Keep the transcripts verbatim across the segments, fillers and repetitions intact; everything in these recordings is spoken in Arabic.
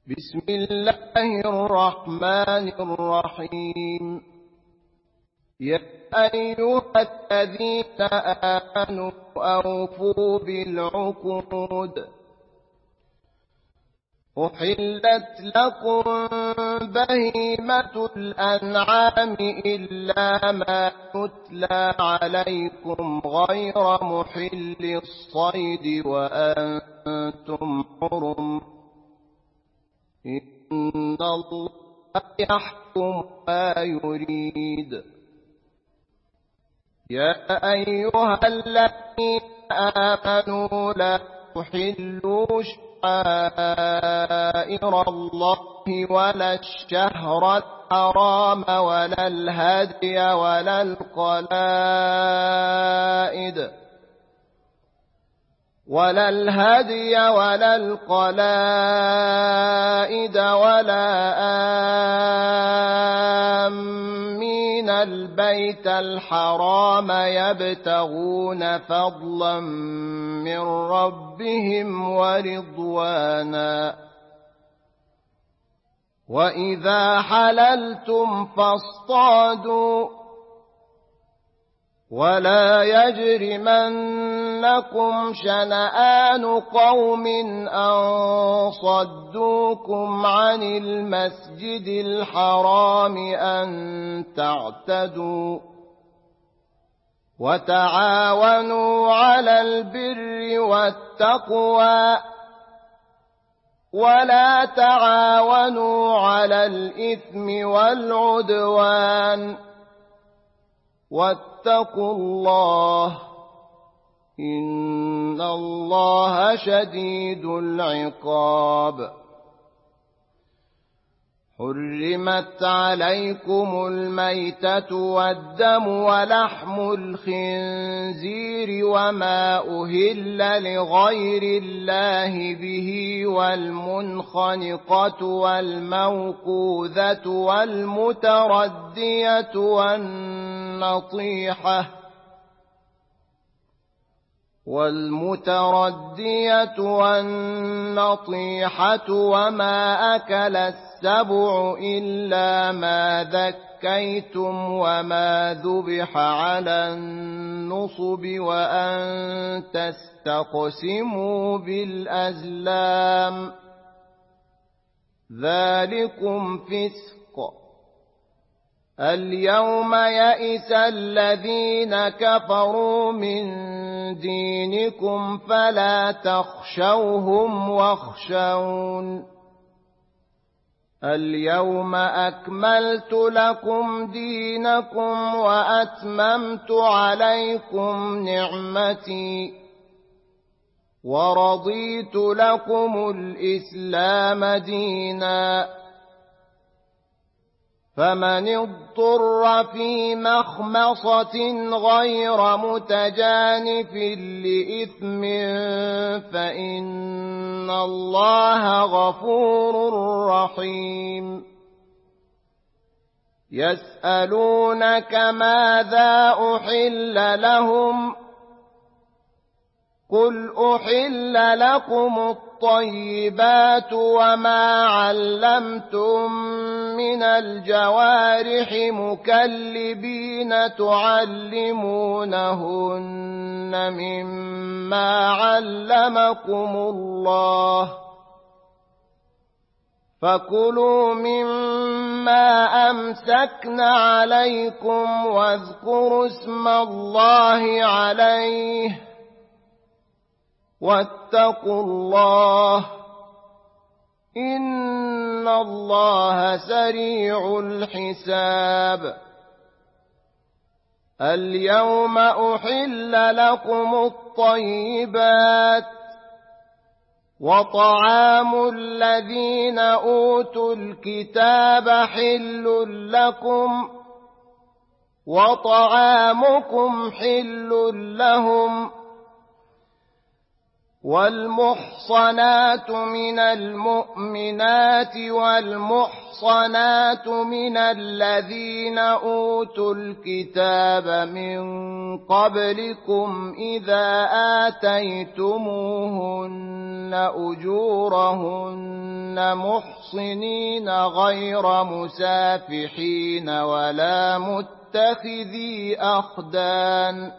بسم الله الرحمن الرحيم. يا أيها الذين آمنوا أوفوا بالعقود. أحلت لكم بهيمة الأنعام إلا ما يتلى عليكم غير محل الصيد وأنتم حرم. إن الله يحكم ما يريد. يا أيها الذين آمنوا لا تحلوا شعائر الله ولا الشهر الحرام ولا الهدي ولا القلائد ولا الهدي ولا القلائد ولا آمين البيت الحرام يبتغون فضلا من ربهم ورضوانا. وإذا حللتم فاصطادوا ولا يجرمنكم شنآن قوم أن صدوكم عن المسجد الحرام أن تعتدوا. وتعاونوا على البر والتقوى ولا تعاونوا على الإثم والعدوان. واتقوا الله إن الله شديد العقاب. حرمت عليكم الميتة والدم ولحم الخنزير وما أهل لغير الله به والمنخنقة والموقوذة والمتردية والنطيحة والمتردية والنطيحة وما أكل السبع إلا ما ذكيتم وما ذبح على النصب وأن تستقسموا بالأزلام ذلكم فسق. اليوم يئس الذين كفروا من دينكم فلا تخشوهم واخشون. اليوم أكملت لكم دينكم وأتممت عليكم نعمتي ورضيت لكم الإسلام دينا. فمن اضطر في مخمصة غير متجانف لإثم فإن الله غفور رحيم. يسألونك ماذا أحل لهم قل أحل لكم الطيبات وما علمتم من الجوارح مكلبين تعلمونهن مما علمكم الله فكلوا مما أمسكن عليكم واذكروا اسم الله عليه واتقوا الله إن الله سريع الحساب. اليوم أحل لكم الطيبات وطعام الذين أوتوا الكتاب حل لكم وطعامكم حل لهم والمحصنات من المؤمنات والمحصنات من الذين أوتوا الكتاب من قبلكم إذا آتيتموهن أجورهن محصنين غير مسافحين ولا متخذي أخدان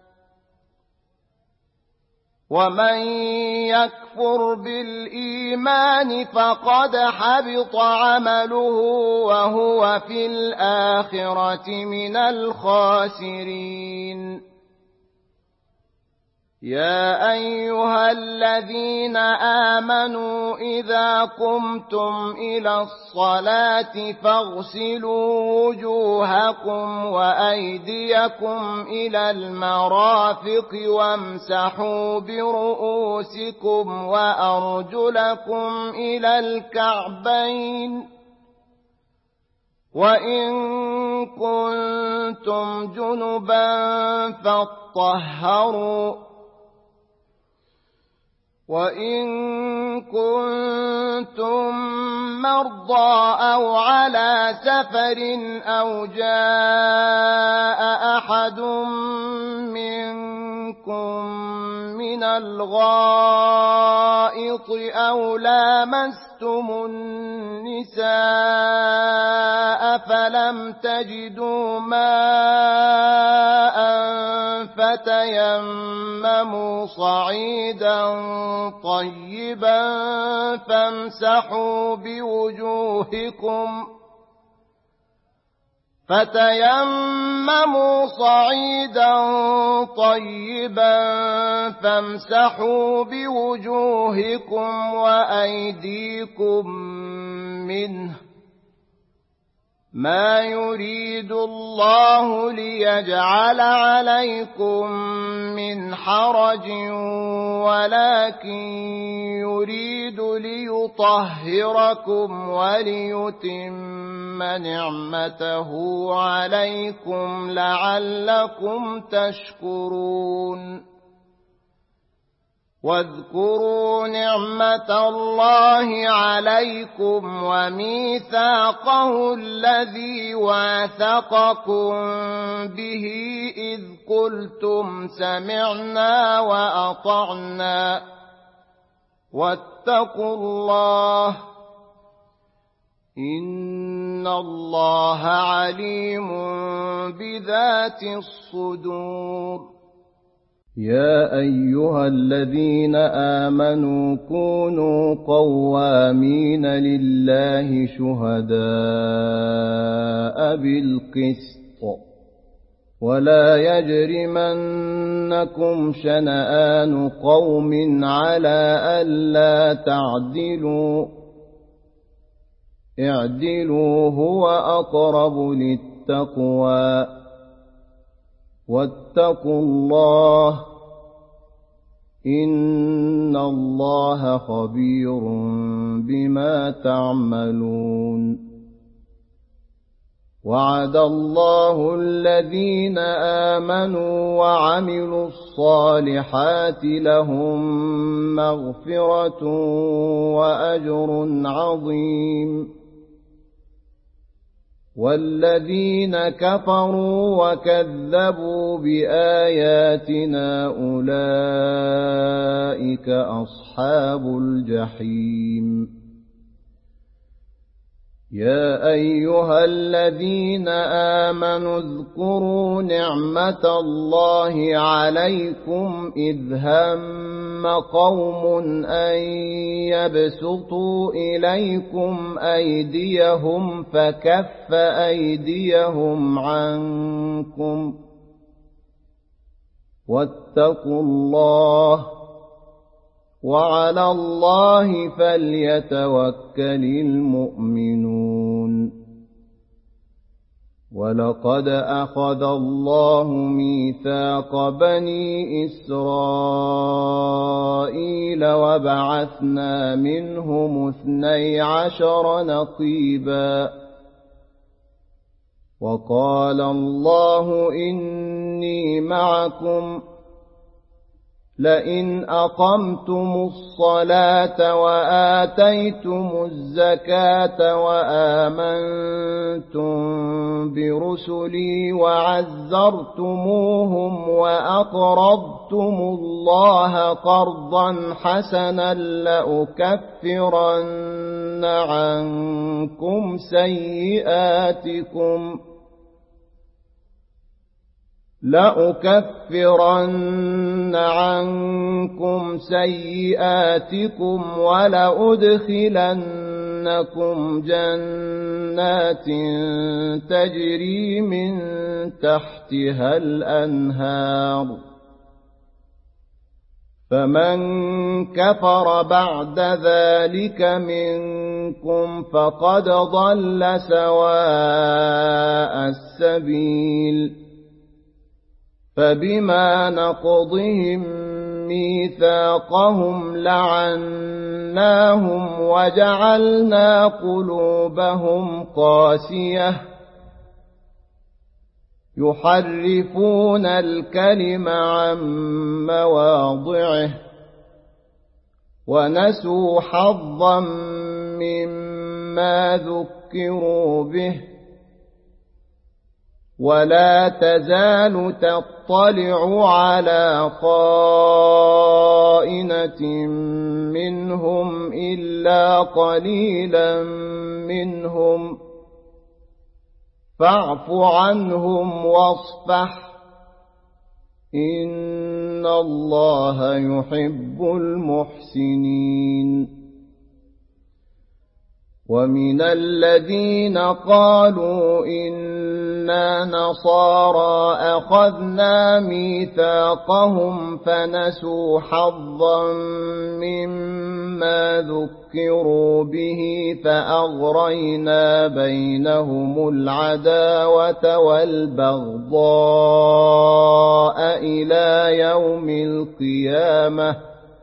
ومن يكفر بالإيمان فقد حبط عمله وهو في الآخرة من الخاسرين يا أيها الذين آمنوا إذا قمتم إلى الصلاة فاغسلوا وجوهكم وأيديكم إلى المرافق وامسحوا برؤوسكم وأرجلكم إلى الكعبين وإن كنتم جنبا فاطهروا وإن كنتم مرضى أو على سفر أو جاء أحد منكم من الغائط أو لامستم النساء فلم تجدوا ماء فتيمموا صعيدا طيبا فامسحوا بوجوهكم فتيمموا صعيدا طيبا فامسحوا بوجوهكم وأيديكم منه ما يريد الله ليجعل عليكم من حرج ولكن يريد ليطهركم وليتم نعمته عليكم لعلكم تشكرون واذكروا نعمة الله عليكم وميثاقه الذي واثقكم به إذ قلتم سمعنا وأطعنا واتقوا الله إن الله عليم بذات الصدور يا أيها الذين آمنوا كونوا قوامين لله شهداء بالقسط ولا يجرمنكم شنآن قوم على ألا تعدلوا اعدلوا هو أقرب للتقوى واتقوا الله إن الله خبير بما تعملون وعد الله الذين آمنوا وعملوا الصالحات لهم مغفرة وأجر عظيم والذين كفروا وكذبوا بآياتنا أولئك أصحاب الجحيم يا أيها الذين آمنوا اذكروا نعمة الله عليكم إذ هم قوم أن يبسطوا إليكم أيديهم فكف أيديهم عنكم واتقوا الله وعلى الله فليتوكل المؤمنون ولقد أخذ الله ميثاق بني إسرائيل وبعثنا منهم اثني عشر نقيبا وقال الله إني معكم لئن أقمتم الصلاة وآتيتم الزكاة وآمنتم برسلي وعزرتموهم وأقرضتم الله قرضا حسنا لأكفرن عنكم سيئاتكم لأكفرن عنكم سيئاتكم ولأدخلنكم جنات تجري من تحتها الأنهار فمن كفر بعد ذلك منكم فقد ضل سواء السبيل فبما نقضهم ميثاقهم لعناهم وجعلنا قلوبهم قاسية يحرفون الكلم عن مواضعه ونسوا حظا مما ذكروا به ولا تزال تطلع على خائنة منهم إلا قليلا منهم فاعف عنهم واصفح إن الله يحب المحسنين ومن الذين قالوا إنا نصارى أخذنا ميثاقهم فنسوا حظا مما ذكروا به فأغرينا بينهم العداوة والبغضاء إلى يوم القيامة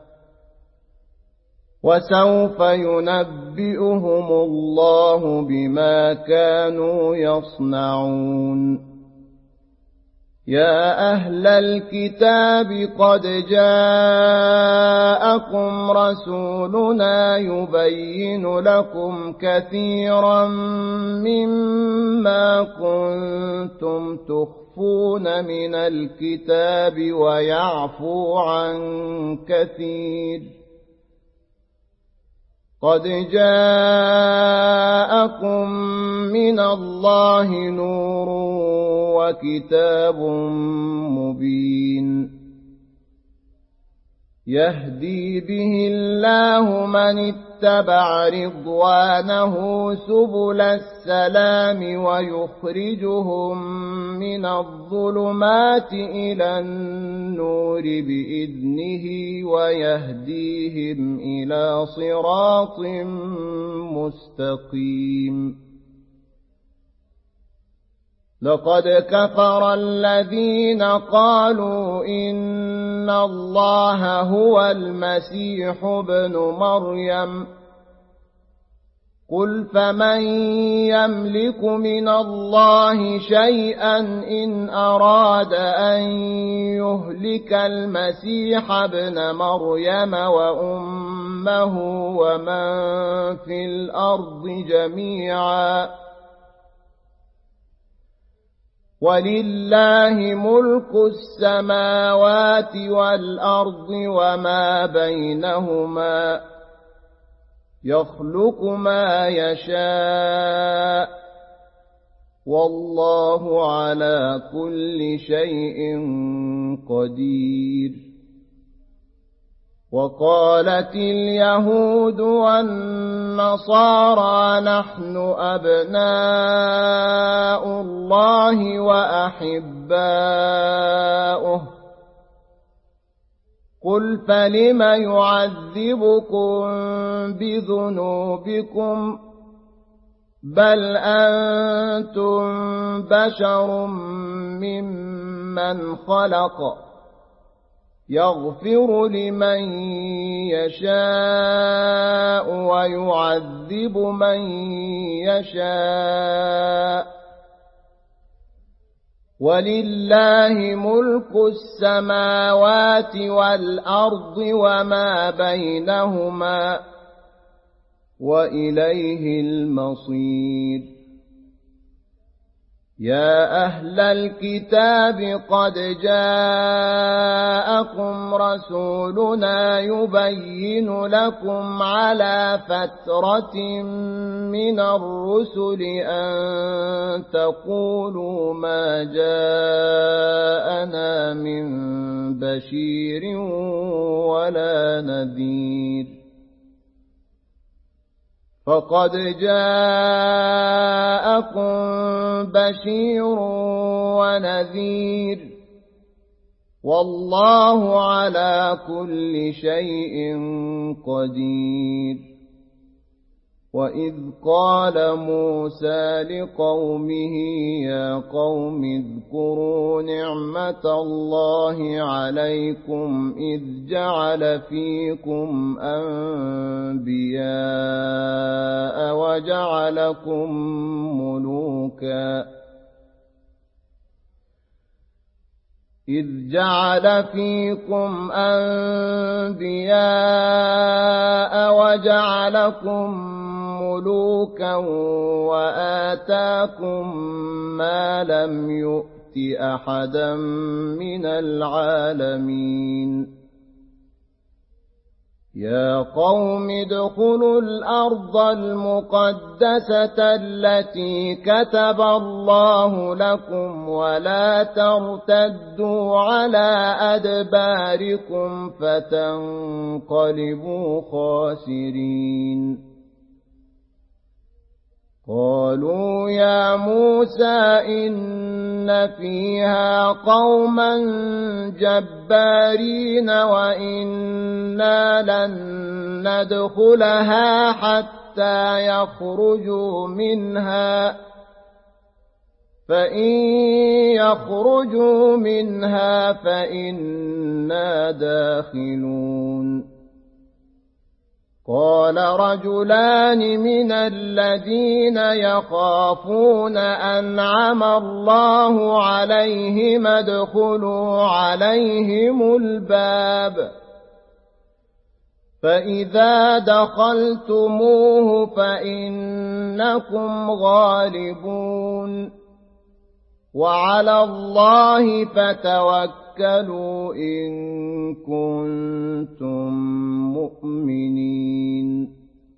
وسوف ينبئهم الله بما كانوا يصنعون يا أهل الكتاب قد جاءكم رسولنا يبين لكم كثيرا مما كنتم تخفون من الكتاب ويعفو عن كثير قد جاءكم من الله نور وكتاب مبين يهدي به الله من اتبع رضوانه سبل السلام ويخرجهم من الظلمات إلى النور بإذنه ويهديهم إلى صراط مستقيم لقد كفر الذين قالوا إن الله هو المسيح ابن مريم قل فمن يملك من الله شيئا إن أراد أن يهلك المسيح ابن مريم وأمه ومن في الأرض جميعا ولله ملك السماوات والأرض وما بينهما يخلق ما يشاء والله على كل شيء قدير وقالت اليهود والنصارى نحن أبناء الله وأحباؤه قل فلم يعذبكم بذنوبكم بل أنتم بشر ممن خلق يغفر لمن يشاء ويعذب من يشاء ولله ملك السماوات والأرض وما بينهما وإليه المصير يا أهل الكتاب قد جاءكم رسولنا يبين لكم على فترة من الرسل أن تقولوا ما جاءنا من بشير ولا نذير فقد جاءكم بشير ونذير والله على كل شيء قدير وإذ قال موسى لقومه يا قوم اذكروا نعمة الله عليكم إذ جعل فيكم أنبياء وجعلكم ملوكا إذ جعل فيكم أنبياء وجعلكم ملوكا وآتاكم ما لم يؤت أحدا من العالمين يا قوم ادخلوا الأرض المقدسة التي كتب الله لكم ولا ترتدوا على أدباركم فتنقلبوا خاسرين قالوا يا موسى إن فيها قوما جبارين وإنا لن ندخلها حتى يخرجوا منها فإن يخرجوا منها فإنا داخلون قال رجلان من الذين يخافون أنعم الله عليهم ادخلوا عليهم الباب فإذا دخلتموه فإنكم غالبون وعلى الله فتوكلوا إن كنتم مؤمنين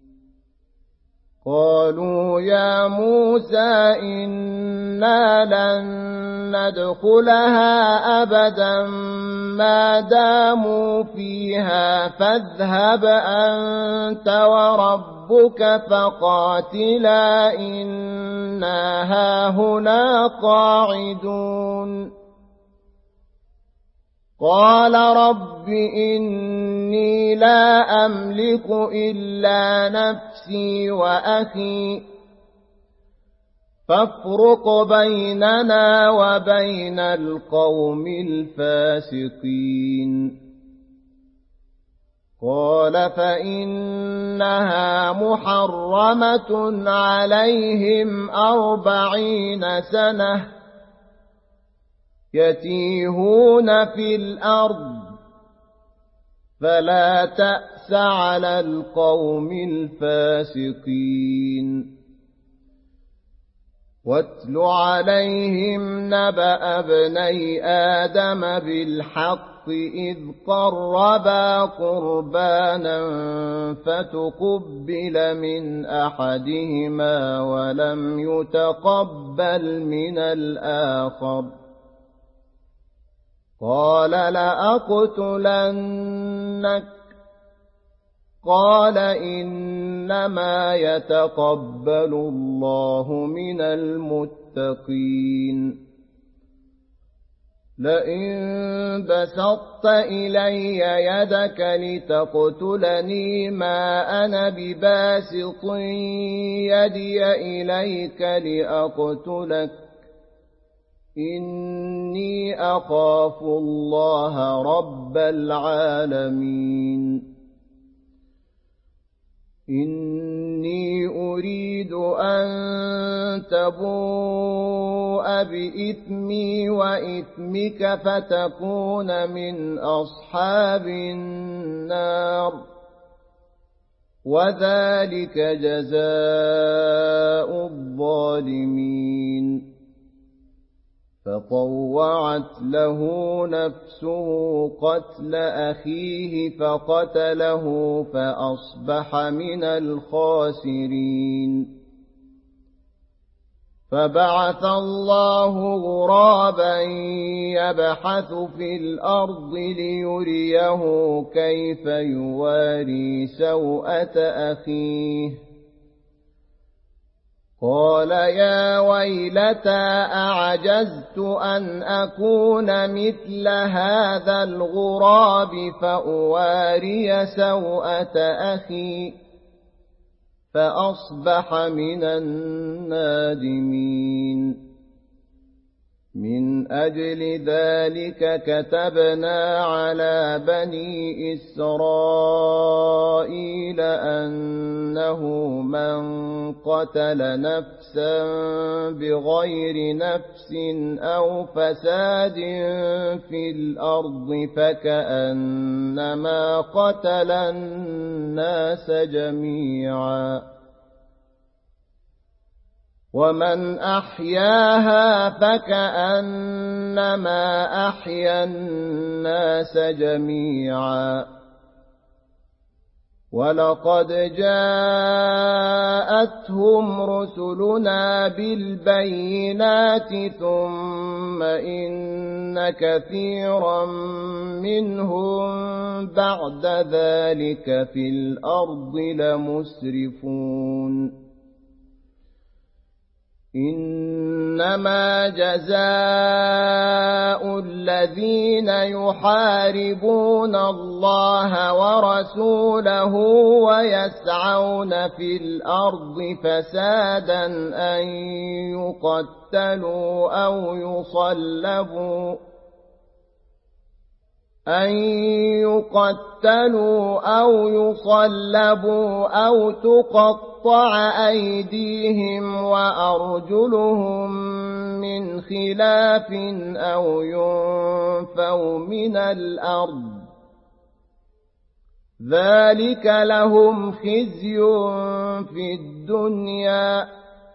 قالوا يا موسى إنا لن ندخلها أبدا ما داموا فيها فاذهب أنت وربك فقاتلا إنا هاهنا قاعدون قال رب إني لا أملك إلا نفسي وأخي فافرق بيننا وبين القوم الفاسقين قال فإنها محرمة عليهم أربعين سنة يتيهون في الأرض فلا تأس على القوم الفاسقين واتل عليهم نبأ ابني آدم بالحق إذ قربا قربانا فتقبل من أحدهما ولم يتقبل من الآخر قال لأقتلنك قال إنما يتقبل الله من المتقين لئن بسطت إلي يدك لتقتلني ما أنا بباسط يدي إليك لأقتلك إني أخاف الله رب العالمين إني أريد أن تبوء بإثمي وإثمك فتكون من أصحاب النار وذلك جزاء الظالمين فطوعت له نفسه قتل أخيه فقتله فأصبح من الخاسرين فبعث الله غرابا يبحث في الأرض ليريه كيف يواري سوءة أخيه قال يا ويلتى أعجزت أن أكون مثل هذا الغراب فأواري سوءة أخي فأصبح من النادمين من أجل ذلك كتبنا على بني إسرائيل أنه من قتل نفسا بغير نفس أو فساد في الأرض فكأنما قتل الناس جميعا ومن أحياها فكأنما أحيا الناس جميعا ولقد جاءتهم رسلنا بالبينات ثم إن كثيرا منهم بعد ذلك في الأرض لمسرفون إنما جزاء الذين يحاربون الله ورسوله ويسعون في الأرض فسادا أن يقتلوا أو يصلبوا أن يقتلوا أو يصلبوا أو تقطع أيديهم وأرجلهم من خلاف أو ينفوا من الأرض ذلك لهم خزي في الدنيا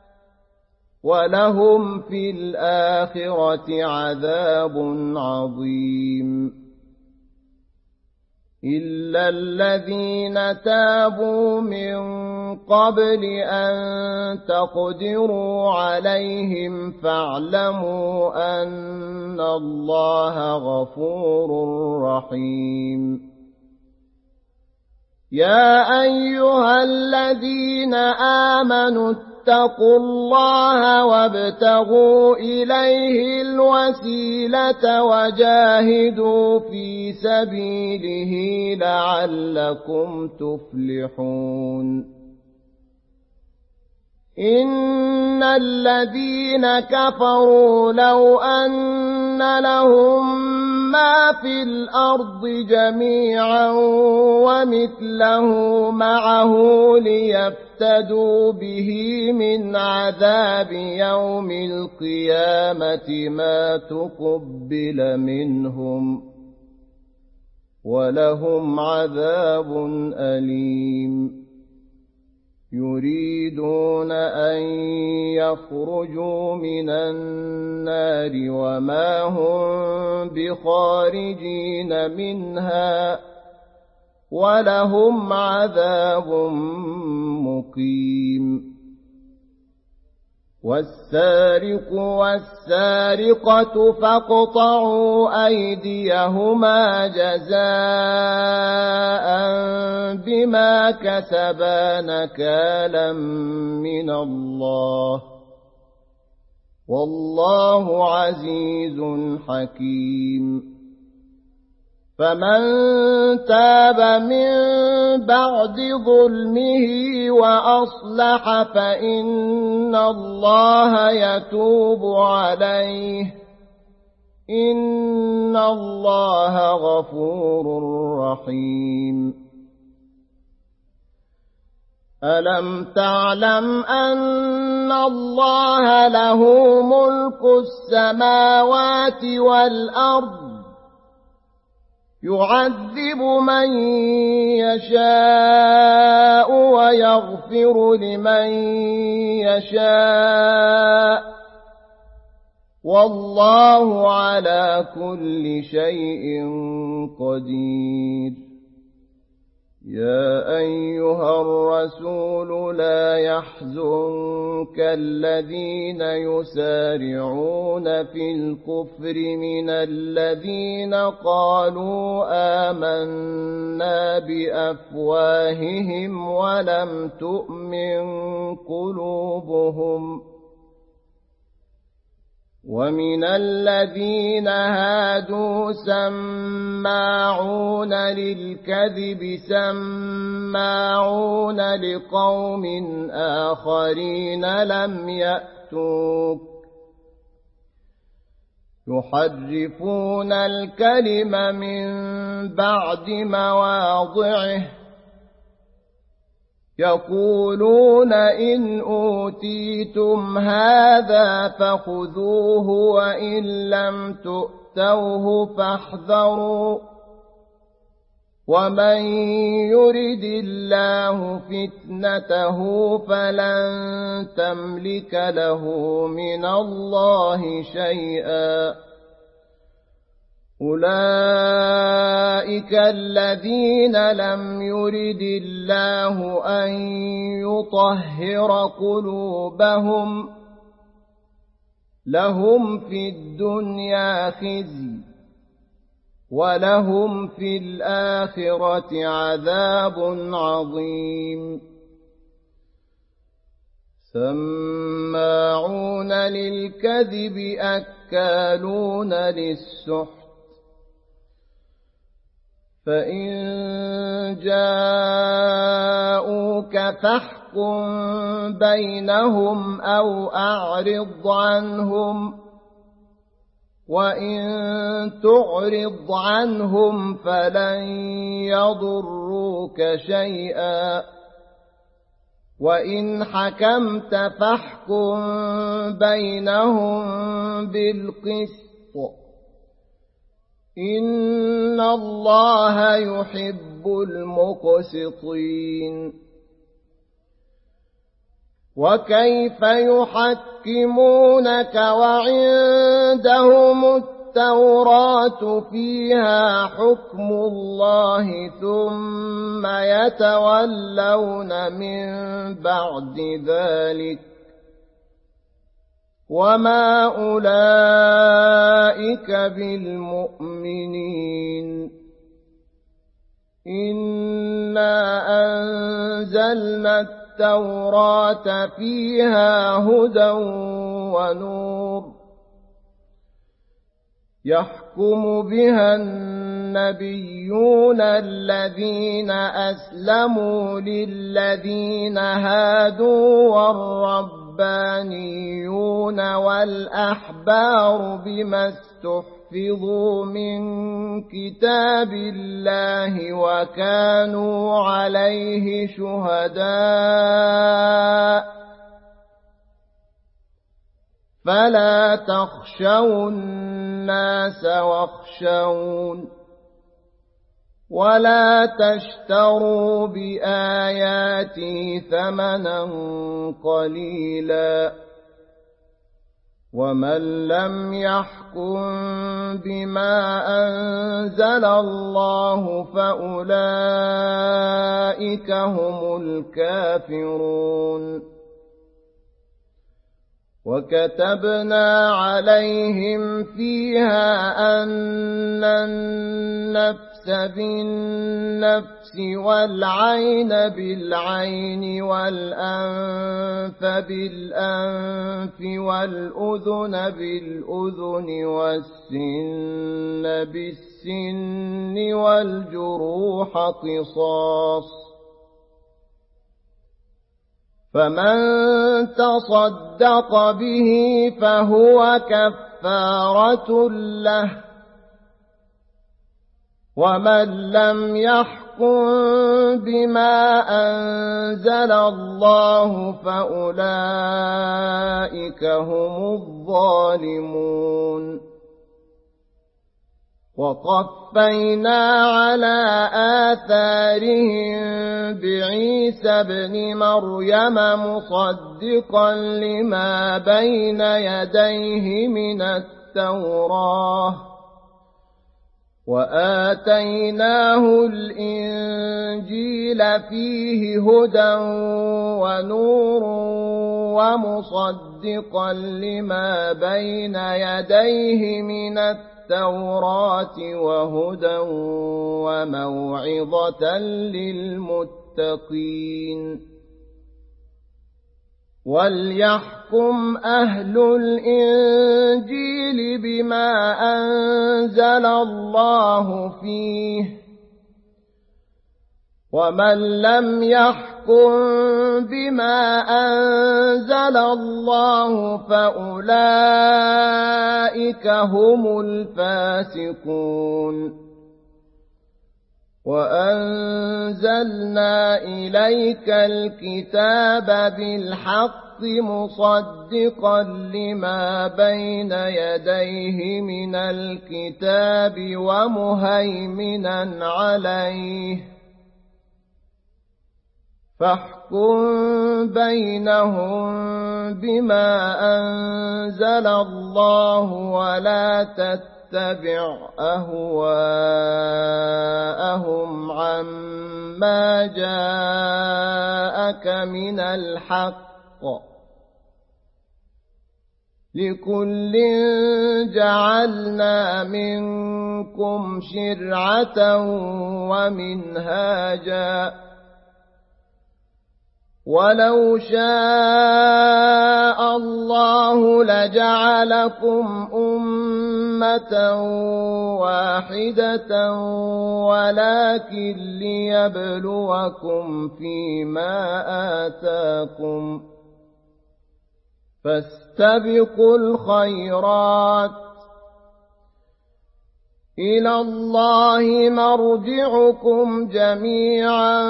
ولهم في الآخرة عذاب عظيم إلا الذين تابوا من قبل أن تقدروا عليهم فاعلموا أن الله غفور رحيم يا أيها الذين آمنوا اتقوا الله وابتغوا إليه الوسيلة وجاهدوا في سبيله لعلكم تفلحون إن الذين كفروا لو أن لهم ما في الأرض جميعا ومثله معه ليفتدوا به من عذاب يوم القيامة ما تقبل منهم ولهم عذاب أليم يريدون أن يخرجوا من النار وما هم بخارجين منها ولهم عذاب مقيم والسارق والسارقة فاقطعوا أيديهما جزاء بما كسبا نكالا من الله والله عزيز حكيم فمن تاب من بعد ظلمه وأصلح فإن الله يتوب عليه إن الله غفور رحيم ألم تعلم أن الله له ملك السماوات والأرض يعذب من يشاء ويغفر لمن يشاء والله على كل شيء قدير. يا أيها الرسول لا يحزنك الذين يسارعون في الكفر من الذين قالوا آمنا بأفواههم ولم تؤمن قلوبهم ومن الذين هادوا سماعون للكذب سماعون لقوم آخرين لم يأتوك يحرفون الكلم من بعد مواضعه يقولون إن أوتيتم هذا فخذوه وإن لم تؤتوه فاحذروا ومن يرد الله فتنته فلن تملك له من الله شيئا. أولئك الذين لم يرد الله أن يطهر قلوبهم لهم في الدنيا خزي ولهم في الآخرة عذاب عظيم. سماعون للكذب أكالون للسحت فإن جاءوك فاحكم بينهم أو أعرض عنهم وإن تعرض عنهم فلن يضروك شيئا وإن حكمت فاحكم بينهم بالقسط إن الله يحب المقسطين. وكيف يحكمونك وعندهم التوراة فيها حكم الله ثم يتولون من بعد ذلك وما أولئك بالمؤمنين. إنا أنزلنا التوراة فيها هدى ونور يحكم بها النبيون الذين أسلموا للذين هادوا والربانيون والأحبار بما استحفظوا من كتاب الله وكانوا عليه شهداء فلا تخشوا الناس واخشون ولا تشتروا بآياتي ثمنا قليلا ومن لم يحكم بما أنزل الله فأولئك هم الكافرون. وكتبنا عليهم فيها أن النفس بالنفس والعين بالعين والأنف بالأنف والأذن بالأذن والسن بالسن والجروح قصاص فمن تصدق به فهو كفارة له ومن لم يحكم يحكم بما أنزل الله فأولئك هم الظالمون وقفينا على آثارهم بعيسى ابن مريم مصدقا لما بين يديه من التوراة وآتيناه الإنجيل فيه هدى ونور ومصدقا لما بين يديه من التوراة وهدى وموعظة للمتقين وليحكم أهل الإنجيل بما أنزل الله فيه ومن لم يحكم بما أنزل الله فأولئك هم الفاسقون وأنزلنا إليك الكتاب بالحق مصدقا لما بين يديه من الكتاب ومهيمنا عليه فاحكم بينهم بما أنزل الله ولا تتبع اتبع أهواءهم عما جاءك من الحق لكل جعلنا منكم شرعة ومنهاجا ولو شاء الله لجعلكم أمة واحدة ولكن ليبلوكم فيما آتاكم فاستبقوا الخيرات إلى الله مرجعكم جميعا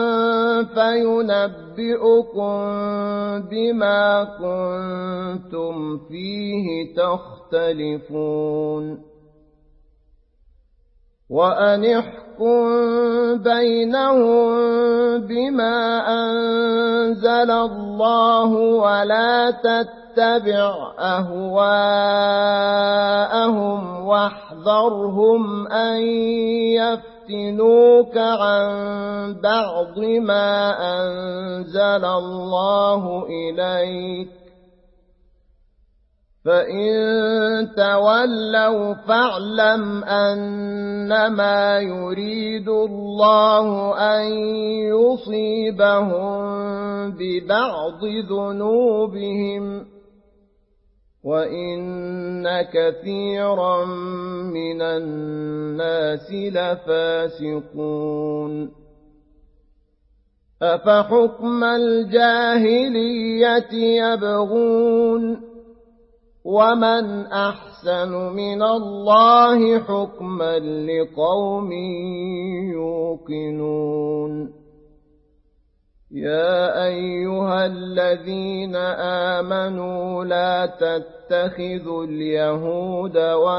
فينبئكم بما كنتم فيه تختلفون وأن احكم بينهم بما أنزل الله ولا تتبع أهواءهم واحذرهم أن يفتنوك عن بعض ما أنزل الله إليك فإن تولوا فاعلم أنما يريد الله أن يصيبهم ببعض ذنوبهم وإن كثيرا من الناس لفاسقون أفحكم الجاهلية يبغون ومن أحسن من الله حكما لقوم يوقنون يا أيها الذين آمنوا لا تتخذوا اليهود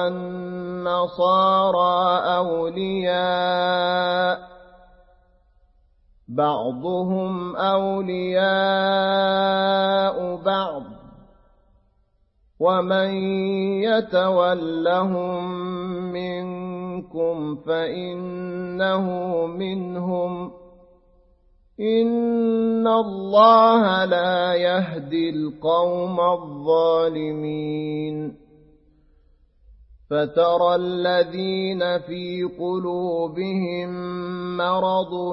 والنصارى أولياء بعضهم أولياء بعض ومن يتولهم منكم فإنه منهم إن الله لا يهدي القوم الظالمين فترى الذين في قلوبهم مرض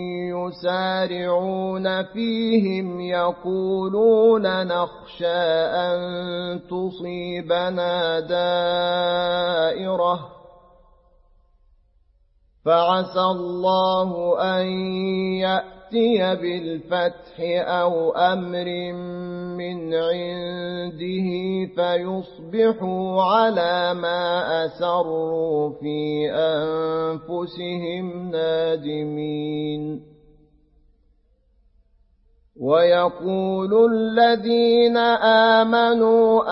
يسارعون فيهم يقولون نخشى أن تصيبنا دائرة فعسى الله أن يأتي يأتي بالفتح أو أمر من عنده فيصبحوا على ما أسروا في أنفسهم نادمين ويقول الذين آمنوا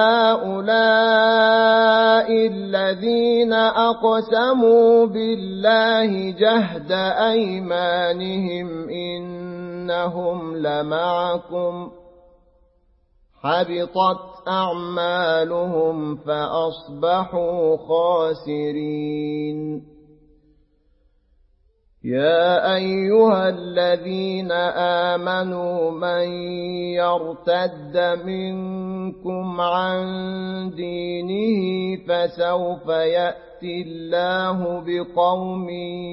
أهؤلاء الذين أقسموا بالله جهد أيمانهم إنهم لمعكم حبطت أعمالهم فأصبحوا خاسرين يا أيها الذين آمنوا من يرتد منكم عن دينه فسوف يأتي الله بقوم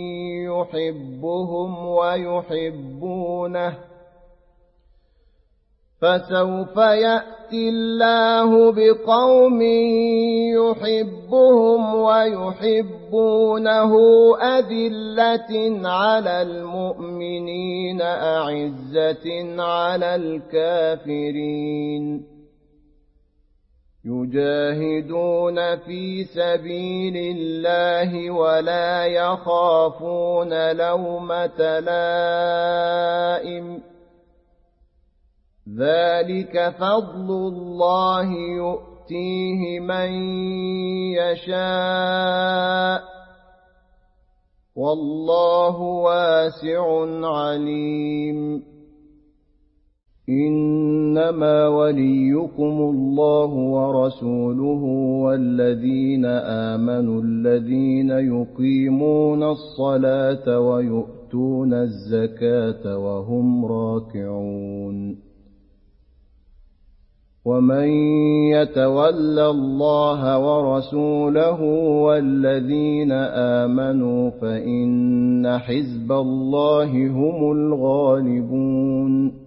يحبهم ويحبونه فسوف يأتي الله بقوم يحبهم ويحبونه أذلة على المؤمنين أعزة على الكافرين يجاهدون في سبيل الله ولا يخافون لومة لائم ذلك فضل الله يؤتيه من يشاء والله واسع عليم إنما وليكم الله ورسوله والذين آمنوا الذين يقيمون الصلاة ويؤتون الزكاة وهم راكعون ومن يتول الله ورسوله والذين آمنوا فإن حزب الله هم الغالبون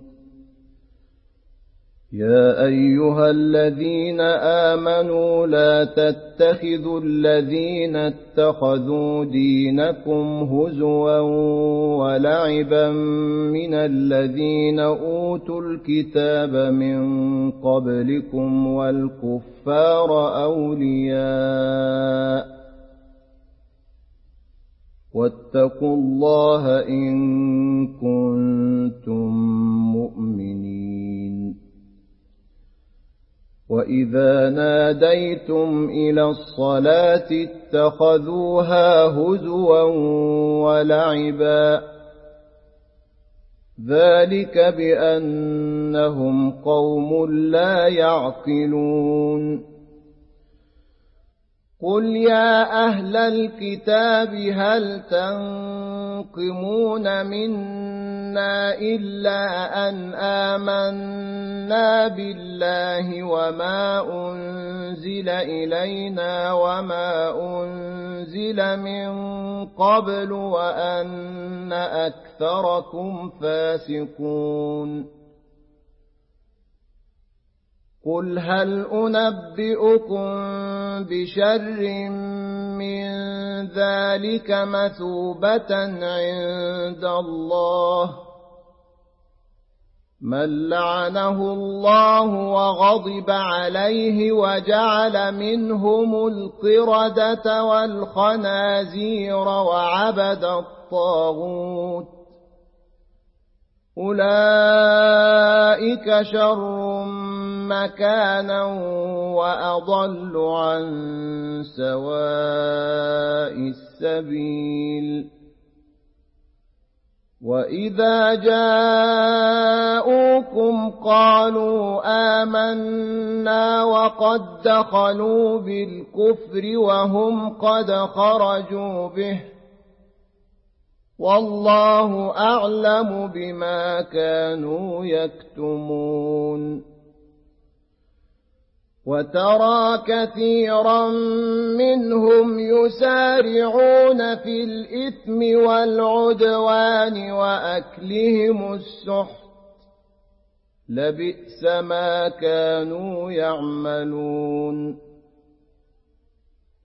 يا أيها الذين آمنوا لا تتخذوا الذين اتخذوا دينكم هزوا ولعبا من الذين أوتوا الكتاب من قبلكم والكفار أولياء واتقوا الله إن كنتم مؤمنين وإذا ناديتم إلى الصلاة اتخذوها هزوا ولعبا ذلك بأنهم قوم لا يعقلون قل يا أهل الكتاب هل تنقمون منا إلا أن آمنا بالله وما أنزل إلينا وما أنزل من قبل وأن أكثركم فاسقون قل هل أنبئكم بشر من ذلك مثوبة عند الله من لعنه الله وغضب عليه وجعل منهم القردة والخنازير وعبد الطاغوت أولئك شر مكانا وأضل عن سواء السبيل وإذا جاءوكم قالوا آمنا وقد دخلوا بالكفر وهم قد خرجوا به والله أعلم بما كانوا يكتمون وترى كثيرا منهم يسارعون في الإثم والعدوان وأكلهم السحت لبئس ما كانوا يعملون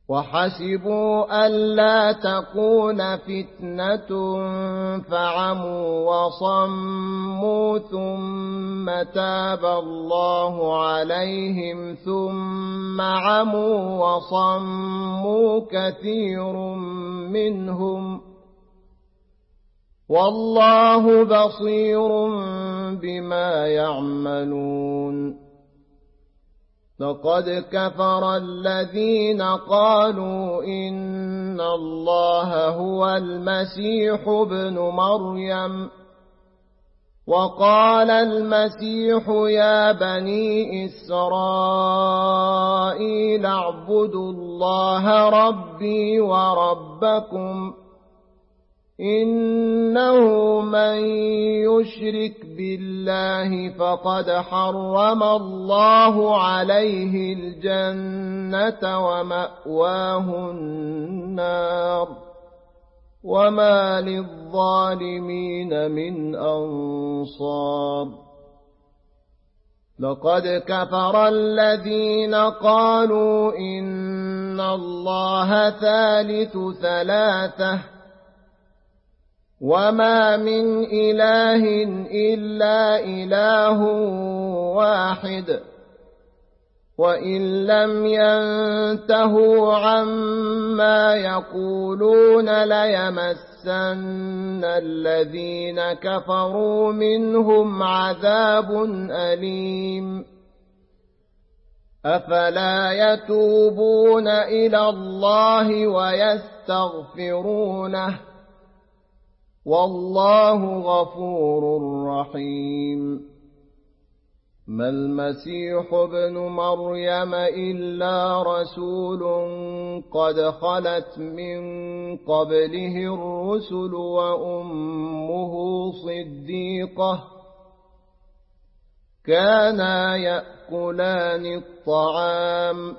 وحسبوا ألا تكون فتنة فعموا وصموا ثم تاب الله عليهم ثم عموا وصموا كثير منهم والله بصير بما يعملون. لقد كفر الذين قالوا إن الله هو المسيح ابن مريم وقال المسيح يا بني إسرائيل اعبدوا الله ربي وربكم إنه من يشرك بالله فقد حرم الله عليه الجنة ومأواه النار وما للظالمين من أنصار. لقد كفر الذين قالوا إن الله ثالث ثلاثة وما من إله إلا إله واحد وإن لم ينتهوا عما يقولون ليمسن الذين كفروا منهم عذاب أليم. أفلا يتوبون إلى الله ويستغفرونه والله غفور رحيم. ما المسيح ابن مريم إلا رسول قد خلت من قبله الرسل وأمه صديقة كانا يأكلان الطعام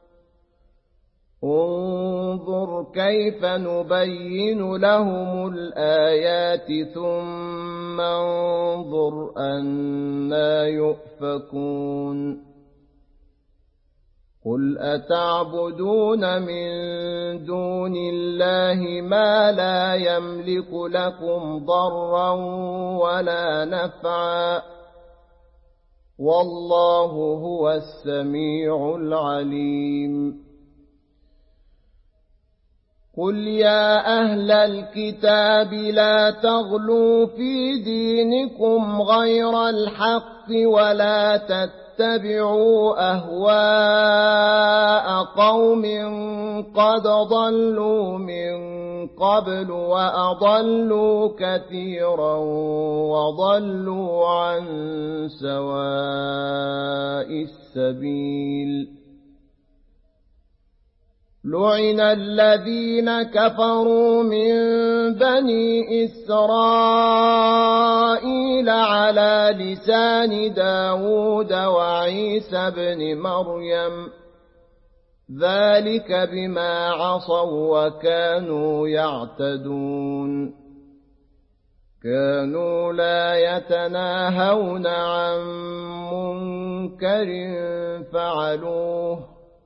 انظر كيف نبين لهم الآيات ثم انظر أنى يؤفكون. قل أتعبدون من دون الله ما لا يملك لكم ضرا ولا نفعا والله هو السميع العليم. قل يا أهل الكتاب لا تغلوا في دينكم غير الحق ولا تتبعوا أهواء قوم قد ضلوا من قبل وأضلوا كثيرا وضلوا عن سواء السبيل. لعن الذين كفروا من بني إسرائيل على لسان داود وعيسى بن مريم ذلك بما عصوا وكانوا يعتدون. كانوا لا يتناهون عن منكر فعلوه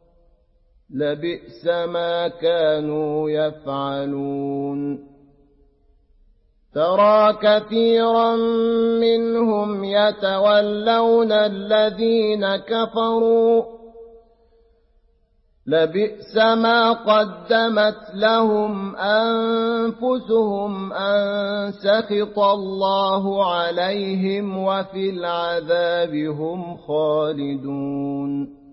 لبئس ما كانوا يفعلون. ترى كثيرا منهم يتولون الذين كفروا لبئس ما قدمت لهم أنفسهم أن سخط الله عليهم وفي العذاب هم خالدون.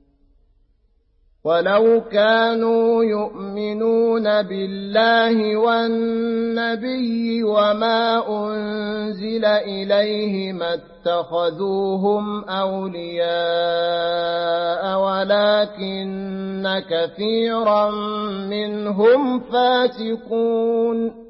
ولو كانوا يؤمنون بالله والنبي وما أنزل إليه ما اتخذوهم أولياء ولكن كثيرا منهم فاسقون.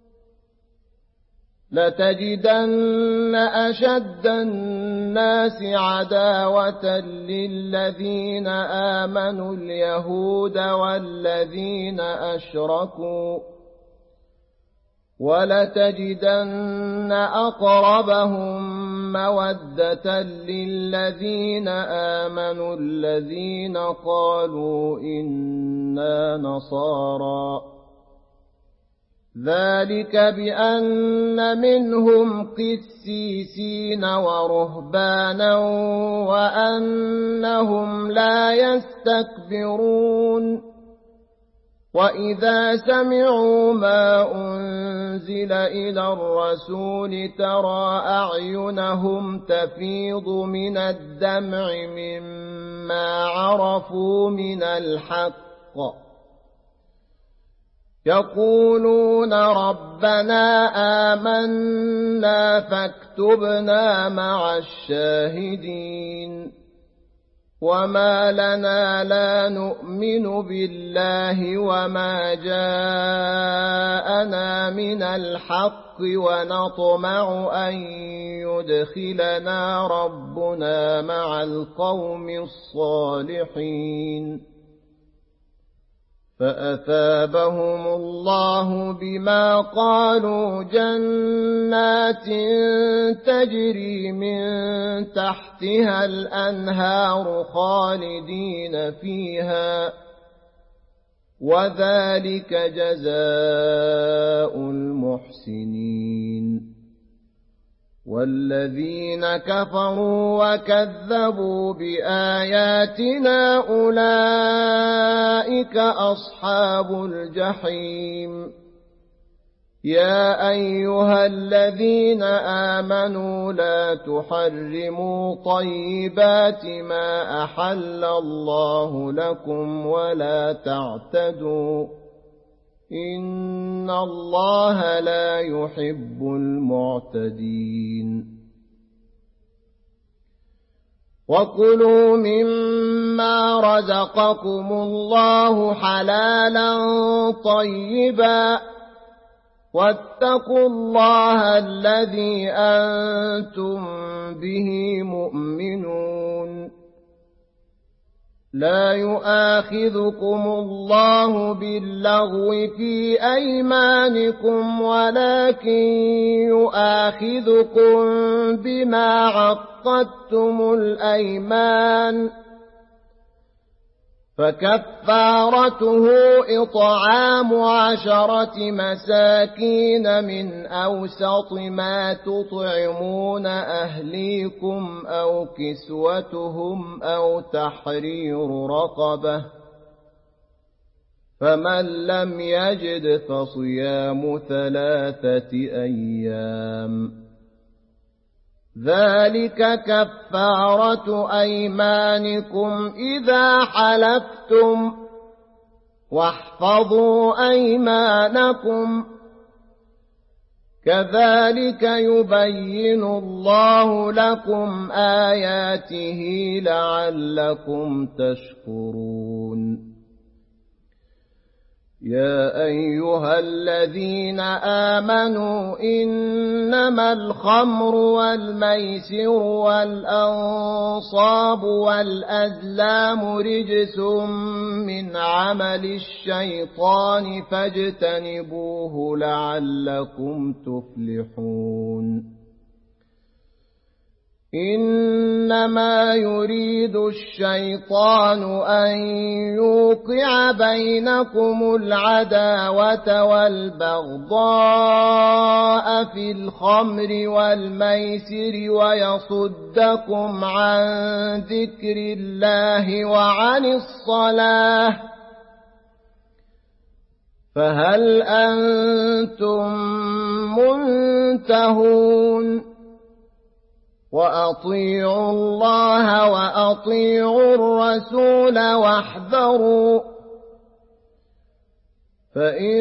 لتجدن أشد الناس عداوة للذين آمنوا اليهود والذين أشركوا ولتجدن أقربهم مودة للذين آمنوا الذين قالوا إنا نصارى ذلك بأن منهم قسيسين ورهبانا وأنهم لا يستكبرون وإذا سمعوا ما أنزل إلى الرسول ترى أعينهم تفيض من الدمع مما عرفوا من الحق يقولون ربنا آمنا فاكتبنا مع الشاهدين وما لنا لا نؤمن بالله وما جاءنا من الحق ونطمع أن يدخلنا ربنا مع القوم الصالحين فأثابهم الله بما قالوا جنات تجري من تحتها الأنهار خالدين فيها وذلك جزاء المحسنين والذين كفروا وكذبوا بآياتنا أولئك أصحاب الجحيم يا أيها الذين آمنوا لا تحرموا طيبات ما أحل الله لكم ولا تعتدوا إن الله لا يحب المعتدين وكلوا مما رزقكم الله حلالا طيبا واتقوا الله الذي أنتم به مؤمنون لا يؤاخذكم الله باللغو في أيمانكم ولكن يؤاخذكم بما عقدتم الأيمان فكفارته إطعام عشرة مساكين من أوسط ما تطعمون أهليكم أو كسوتهم أو تحرير رقبة فمن لم يجد فصيام ثلاثة أيام ذلك كفارة أيمانكم إذا حلفتم واحفظوا أيمانكم كذلك يبين الله لكم آياته لعلكم تشكرون يا أيها الذين آمنوا إنما الخمر والميسر والأنصاب والأزلام رجس من عمل الشيطان فاجتنبوه لعلكم تفلحون إنما يريد الشيطان أن يوقع بينكم العداوة والبغضاء في الخمر والميسر ويصدكم عن ذكر الله وعن الصلاة فهل أنتم منتهون وأطيعوا الله وأطيعوا الرسول واحذروا فإن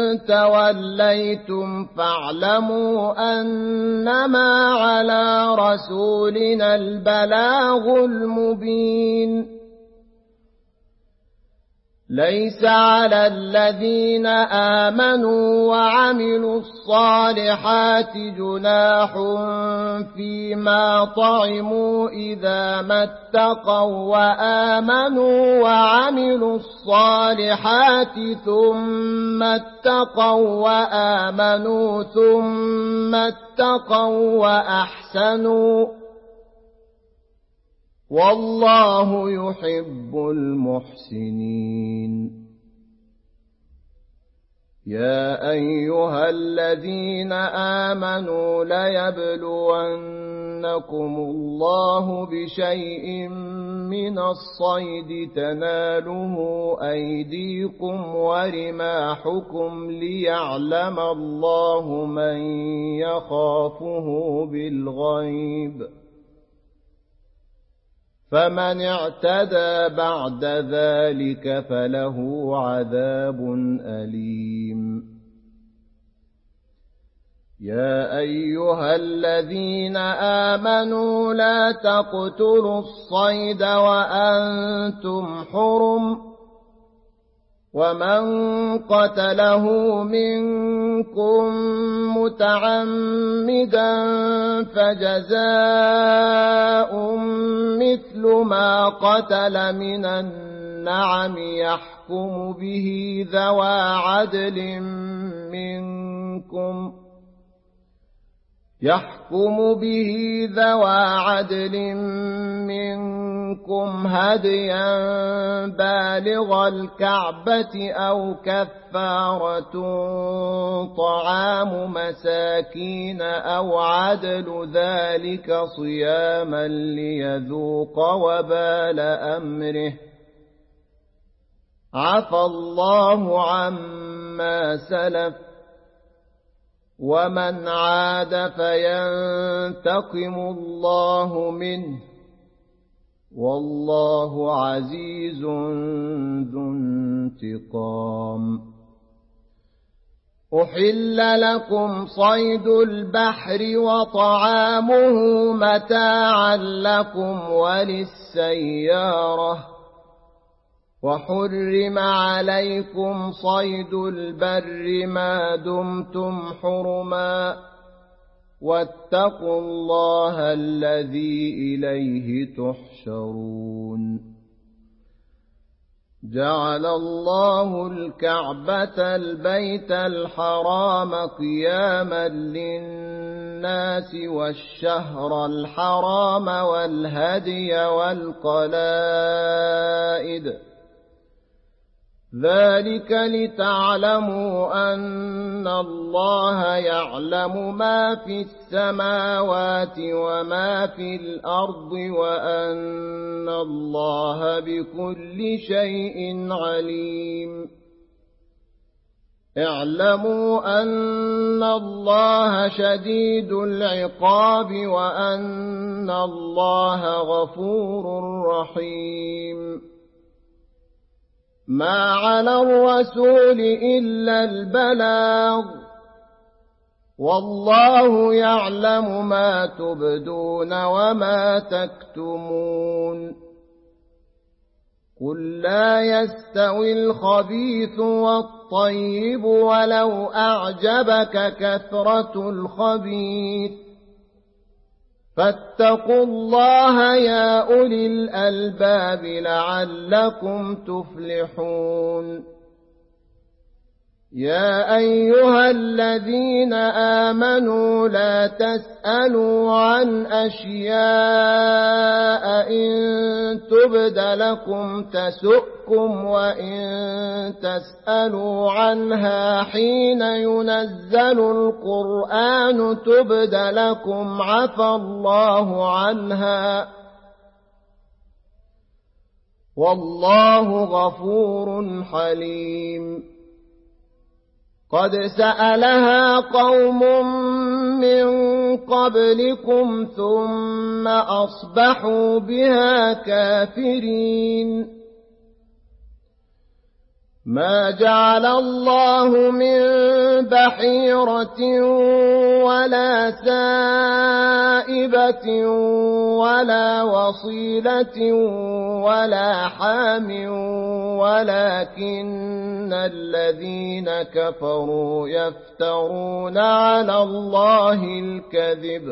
توليتم فاعلموا أنما على رسولنا البلاغ المبين ليس على الذين آمنوا وعملوا الصالحات جناح فيما طعموا إذا ما اتقوا وآمنوا وعملوا الصالحات ثم اتقوا وآمنوا ثم اتقوا وأحسنوا والله يحب المحسنين. يا أيها الذين آمنوا ليبلونكم الله بشيء من الصيد تناله أيديكم ورماحكم ليعلم الله من يخافه بالغيب، فمن اعتدى بعد ذلك فله عذاب أليم. يا أيها الذين آمنوا لا تقتلوا الصيد وأنتم حرم، ومن قتله منكم متعمدا فجزاء مثل ما قتل من النعم يحكم به ذوى عدل منكم يحكم به ذوى عدل منكم هديا بالغ الكعبة أو كفارة طعام مساكين أو عدل ذلك صياما ليذوق وبال أمره، عفى الله عما سلف، ومن عاد فينتقم الله منه، والله عزيز ذو انتقام. أحل لكم صيد البحر وطعامه متاعا لكم وللسيارة، وحرم عليكم صيد البر ما دمتم حرما، واتقوا الله الذي إليه تحشرون. جعل الله الكعبة البيت الحرام قياما للناس والشهر الحرام والهدي والقلائد، ذلك لتعلموا أن الله يعلم ما في السماوات وما في الأرض وأن الله بكل شيء عليم. اعلموا أن الله شديد العقاب وأن الله غفور رحيم. ما على الرسول إلا البلاغ، والله يعلم ما تبدون وما تكتمون. قل لا يستوي الخبيث والطيب ولو أعجبك كثرة الخبيث، فاتقوا الله يا أولي الألباب لعلكم تفلحون. يا أيها الذين آمنوا لا تسألوا عن أشياء إن تبد لكم تسؤكم، وإن تسألوا عنها حين ينزل القرآن تبد لكم عفى الله عنها، والله غفور حليم. قد سألها قوم من قبلكم ثم أصبحوا بها كافرين. ما جعل الله من بحيرة ولا سائبة ولا وصيلة ولا حام ولكن الذين كفروا يفترون على الله الكذب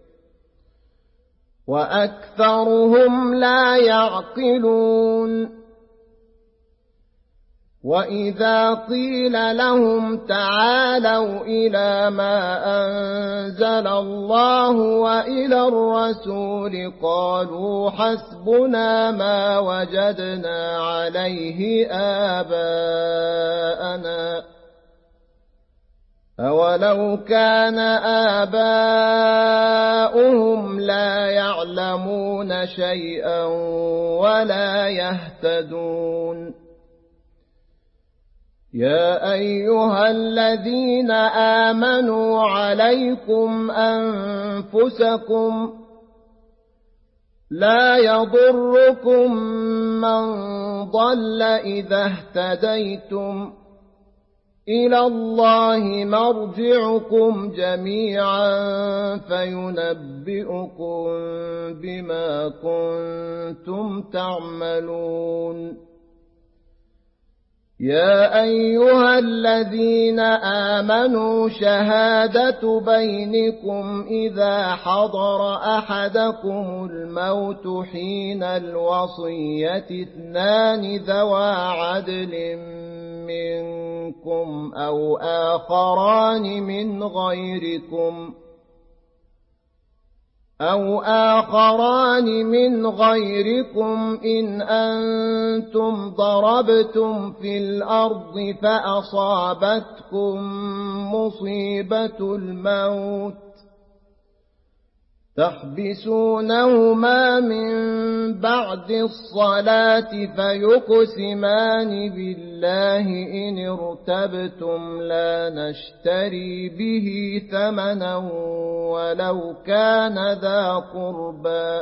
وأكثرهم لا يعقلون وإذا قيل لهم تعالوا إلى ما أنزل الله وإلى الرسول قالوا حسبنا ما وجدنا عليه آباءنا أولو كان آباؤهم لا يعلمون شيئا ولا يهتدون يا أيها الذين آمنوا عليكم أنفسكم لا يضركم من ضل إذا اهتديتم إلى الله مرجعكم جميعا فينبئكم بما كنتم تعملون يا أيها الذين آمنوا شهادة بينكم إذا حضر أحدكم الموت حين الوصية اثنان ذوى عدل منكم أو آخران من غيركم أو آخران من غيركم إن أنتم ضربتم في الأرض فأصابتكم مصيبة الموت تحبسونهما من بعد الصلاة فيقسمان بالله إن ارتبتم لا نشتري به ثمنا ولو كان ذا قربى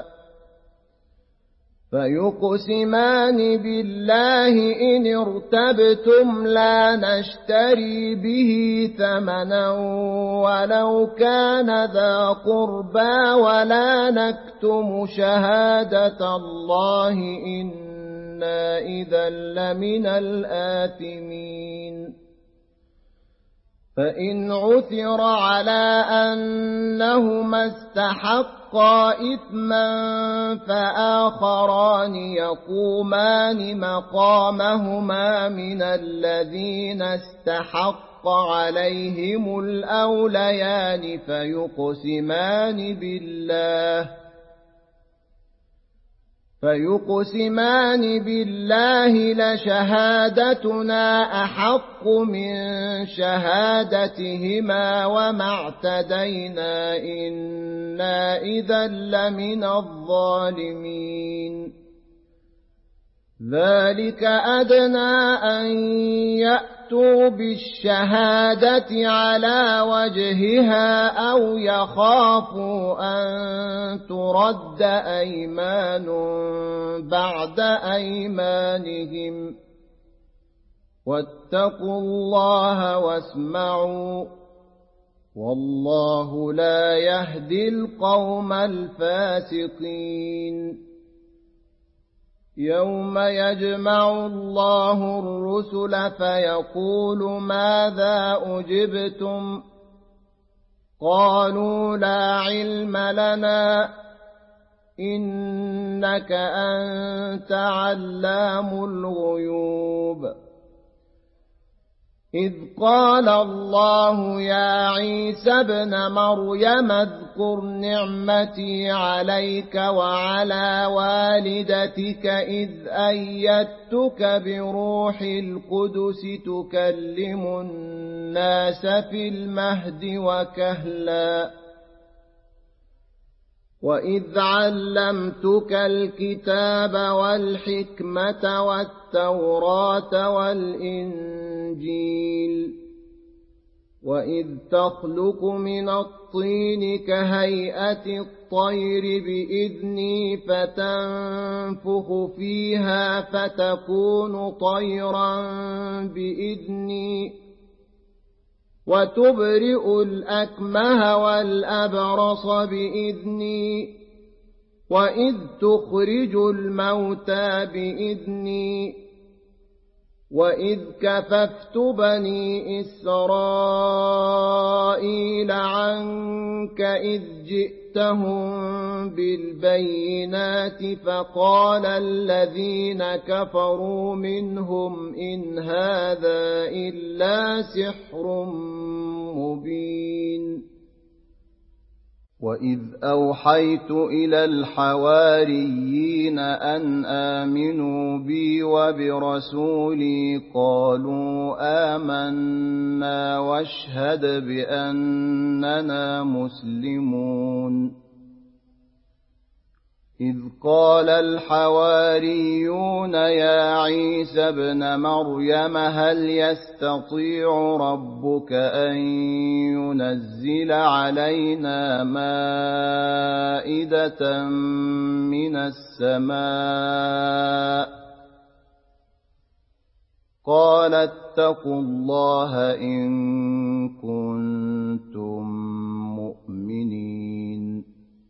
فيقسمان بالله إن ارتبتم لا نشتري به ثمنا ولو كان ذا قربى ولا نكتم شهادة الله إنا إذا لمن الآثمين فإن عثر على أنهما استحقا إثما فآخران يقومان مقامهما من الذين استحق عليهم الأوليان فيقسمان بالله فيقسمان بالله لشهادتنا أحق من شهادتهما وما اعتدينا إنا إذا لمن الظالمين ذلك أدنى أن يأتوا بالشهادة على وجهها أو يخافوا أن ترد أيمان بعد أيمانهم واتقوا الله واسمعوا والله لا يهدي القوم الفاسقين يوم يجمع الله الرسل فيقول ماذا أجبتم قالوا لا علم لنا إنك أنت علام الغيوب إذ قال الله يا عيسى ابن مريم اذكر نعمتي عليك وعلى والدتك إذ أيدتك بروح القدس تكلم الناس في المهد وكهلا وإذ علمتك الكتاب والحكمة والتوراة والإنجيل وإذ تخلق من الطين كهيئة الطير بإذني فتنفخ فيها فتكون طيرا بإذني وتبرئ الأكمه والأبرص بإذني وإذ تخرج الموتى بإذني وإذ كففت بني إسرائيل عنك إذ جئتهم بالبينات فقال الذين كفروا منهم إن هذا إلا سحر مبين وإذ أوحيت إلى الحواريين أن آمنوا بي وبرسولي قالوا آمنا واشهد بأننا مسلمون إذ قال الحواريون يا عيسى ابن مريم هل يستطيع ربك أن ينزل علينا مائدة من السماء قال اتقوا الله إن كنتم مؤمنين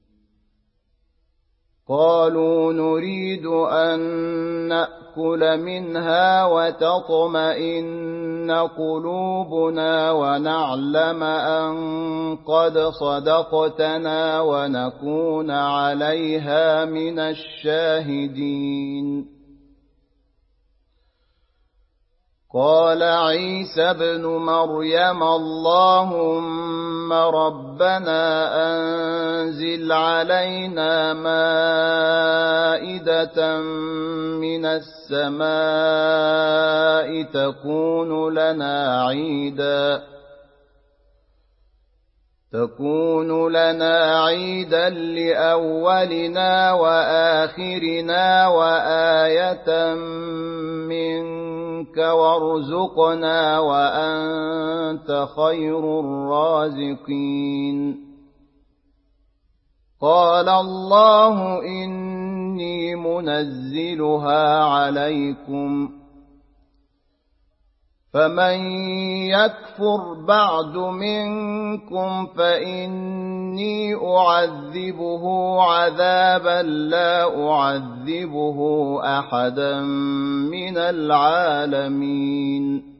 قالوا نريد أن نأكل منها وتطمئن قلوبنا ونعلم أن قد صدقتنا ونكون عليها من الشاهدين قال عيسى ابن مريم اللهم ربنا أنزل علينا مائدة من السماء تكون لنا عيدا تكون لنا عيدا لأولنا وآخرنا وآية منك وارزقنا وأنت خير الرازقين قال الله إني منزلها عليكم فمن يكفر بعد منكم فإني أعذبه عذابا لا أعذبه أحدا من العالمين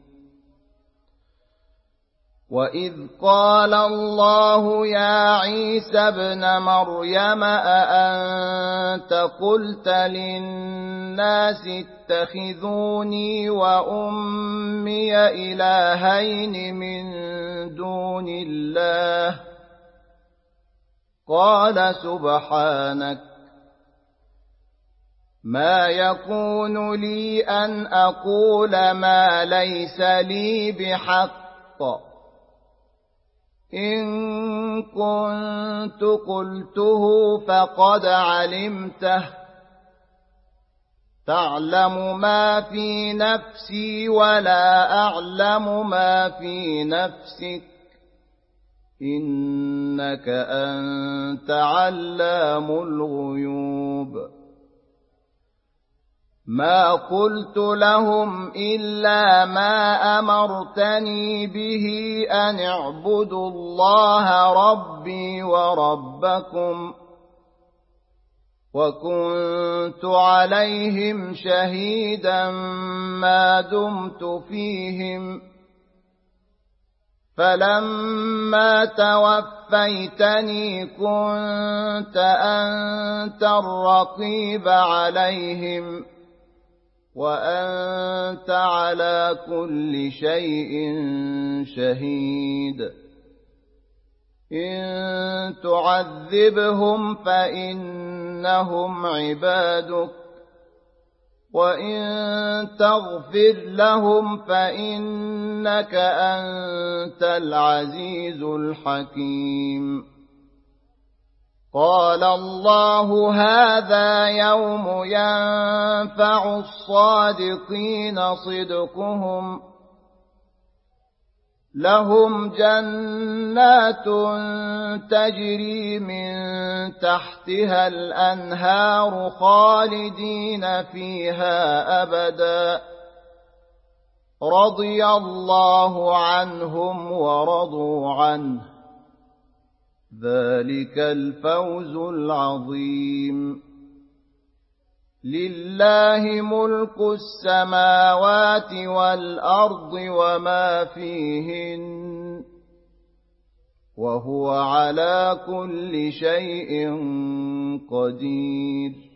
وإذ قال الله يا عيسى ابن مريم أأنت قلت للناس اتخذوني وأمي إلهين من دون الله قال سبحانك ما يكون لي أن أقول ما ليس لي بحق إن كنت قلته فقد علمته تعلم ما في نفسي ولا أعلم ما في نفسك إنك أنت علام الغيوب ما قلت لهم إلا ما أمرتني به أن اعبدوا الله ربي وربكم وكنت عليهم شهيدا ما دمت فيهم فلما توفيتني كنت أنت الرقيب عليهم وأنت على كل شيء شهيد إن تعذبهم فإنهم عبادك وإن تغفر لهم فإنك أنت العزيز الحكيم قال الله هذا يوم ينفع الصادقين صدقهم لهم جنات تجري من تحتها الأنهار خالدين فيها أبدا رضي الله عنهم ورضوا عنه ذلك الفوز العظيم لله ملك السماوات والأرض وما فيهن وهو على كل شيء قدير